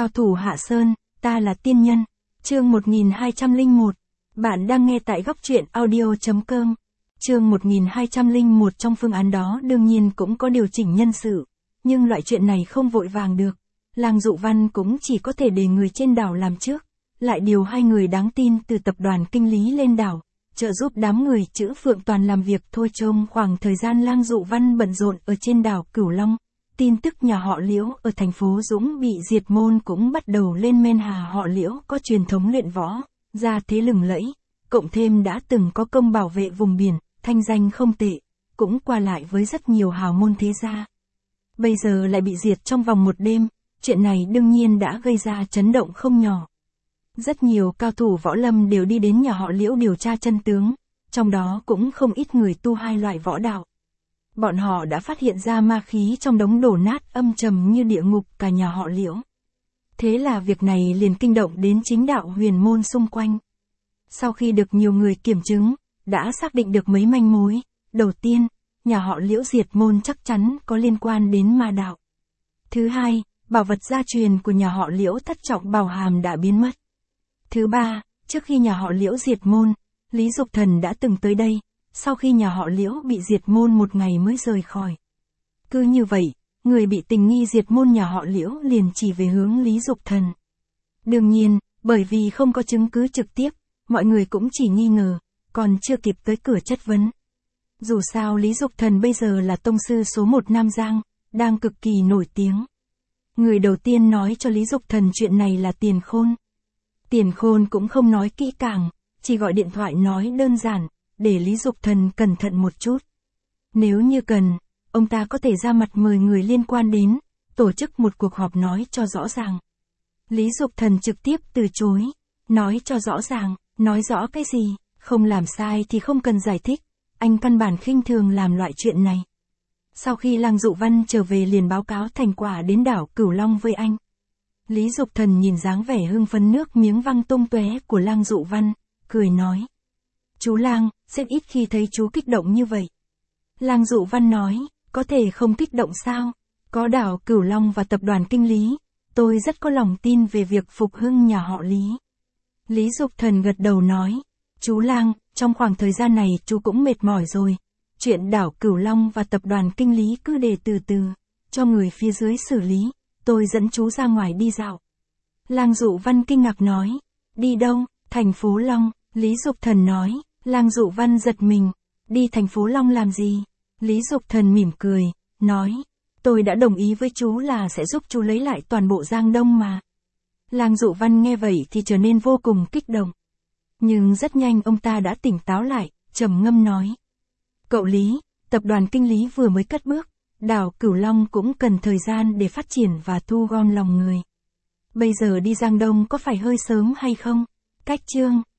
Cao thủ Hạ Sơn, ta là tiên nhân. Chương 1201. Bạn đang nghe tại góc truyện audio.com. Chương 1201. Trong phương án đó đương nhiên cũng có điều chỉnh nhân sự, nhưng loại chuyện này không vội vàng được. Lang Dụ Văn cũng chỉ có thể để người trên đảo làm trước, lại điều 2 người đáng tin từ tập đoàn kinh lý lên đảo, trợ giúp đám người chữ Phượng Toàn làm việc thôi. Trong khoảng thời gian Lang Dụ Văn bận rộn ở trên đảo Cửu Long, tin tức nhà họ Liễu ở thành phố Dũng bị diệt môn cũng bắt đầu lên men. Họ Liễu có truyền thống luyện võ, gia thế lừng lẫy, cộng thêm đã từng có công bảo vệ vùng biển, thanh danh không tệ, cũng qua lại với rất nhiều hào môn thế gia. Bây giờ lại bị diệt trong vòng một đêm, chuyện này đương nhiên đã gây ra chấn động không nhỏ. Rất nhiều cao thủ võ lâm đều đi đến nhà họ Liễu điều tra chân tướng, trong đó cũng không ít người tu 2 loại võ đạo. Bọn họ đã phát hiện ra ma khí trong đống đổ nát âm trầm như địa ngục cả nhà họ Liễu. Thế là việc này liền kinh động đến chính đạo huyền môn xung quanh. Sau khi được nhiều người kiểm chứng, đã xác định được mấy manh mối. Đầu tiên, nhà họ Liễu diệt môn chắc chắn có liên quan đến ma đạo. Thứ hai, bảo vật gia truyền của nhà họ Liễu Thất Trọng Bảo Hàm đã biến mất. Thứ ba, trước khi nhà họ Liễu diệt môn, Lý Dục Thần đã từng tới đây, sau khi nhà họ Liễu bị diệt môn một ngày mới rời khỏi. Cứ như vậy, người bị tình nghi diệt môn nhà họ Liễu liền chỉ về hướng Lý Dục Thần. Đương nhiên, bởi vì không có chứng cứ trực tiếp, mọi người cũng chỉ nghi ngờ, còn chưa kịp tới cửa chất vấn. Dù sao Lý Dục Thần bây giờ là tông sư số 1 Nam Giang, đang cực kỳ nổi tiếng. Người đầu tiên nói cho Lý Dục Thần chuyện này là Tiền Khôn. Tiền Khôn cũng không nói kỹ càng, chỉ gọi điện thoại nói đơn giản, để Lý Dục Thần cẩn thận một chút. Nếu như cần, ông ta có thể ra mặt mời người liên quan đến, tổ chức một cuộc họp nói cho rõ ràng. Lý Dục Thần trực tiếp từ chối, nói cho rõ ràng, nói rõ cái gì, không làm sai thì không cần giải thích, anh căn bản khinh thường làm loại chuyện này. Sau khi Lang Dụ Văn trở về liền báo cáo thành quả đến đảo Cửu Long với anh. Lý Dục Thần nhìn dáng vẻ hưng phấn nước miếng văng tung tóe của Lang Dụ Văn, cười nói. Chú Lang, rất ít khi thấy chú kích động như vậy. Lang Dụ Văn nói, có thể không kích động sao? Có đảo Cửu Long và tập đoàn kinh lý, tôi rất có lòng tin về việc phục hưng nhà họ Lý. Lý Dục Thần gật đầu nói, chú Lang, trong khoảng thời gian này chú cũng mệt mỏi rồi. Chuyện đảo Cửu Long và tập đoàn kinh lý cứ để từ từ, cho người phía dưới xử lý, tôi dẫn chú ra ngoài đi dạo. Lang Dụ Văn kinh ngạc nói, đi đâu? Thành phố Long. Lý Dục Thần nói. Lang Dụ Văn giật mình, đi thành phố Long làm gì? Lý Dục Thần mỉm cười, nói, tôi đã đồng ý với chú là sẽ giúp chú lấy lại toàn bộ Giang Đông mà. Lang Dụ Văn nghe vậy thì trở nên vô cùng kích động. Nhưng rất nhanh ông ta đã tỉnh táo lại, trầm ngâm nói. Cậu Lý, tập đoàn kinh lý vừa mới cất bước, đảo Cửu Long cũng cần thời gian để phát triển và thu gom lòng người. Bây giờ đi Giang Đông có phải hơi sớm hay không? Cách chương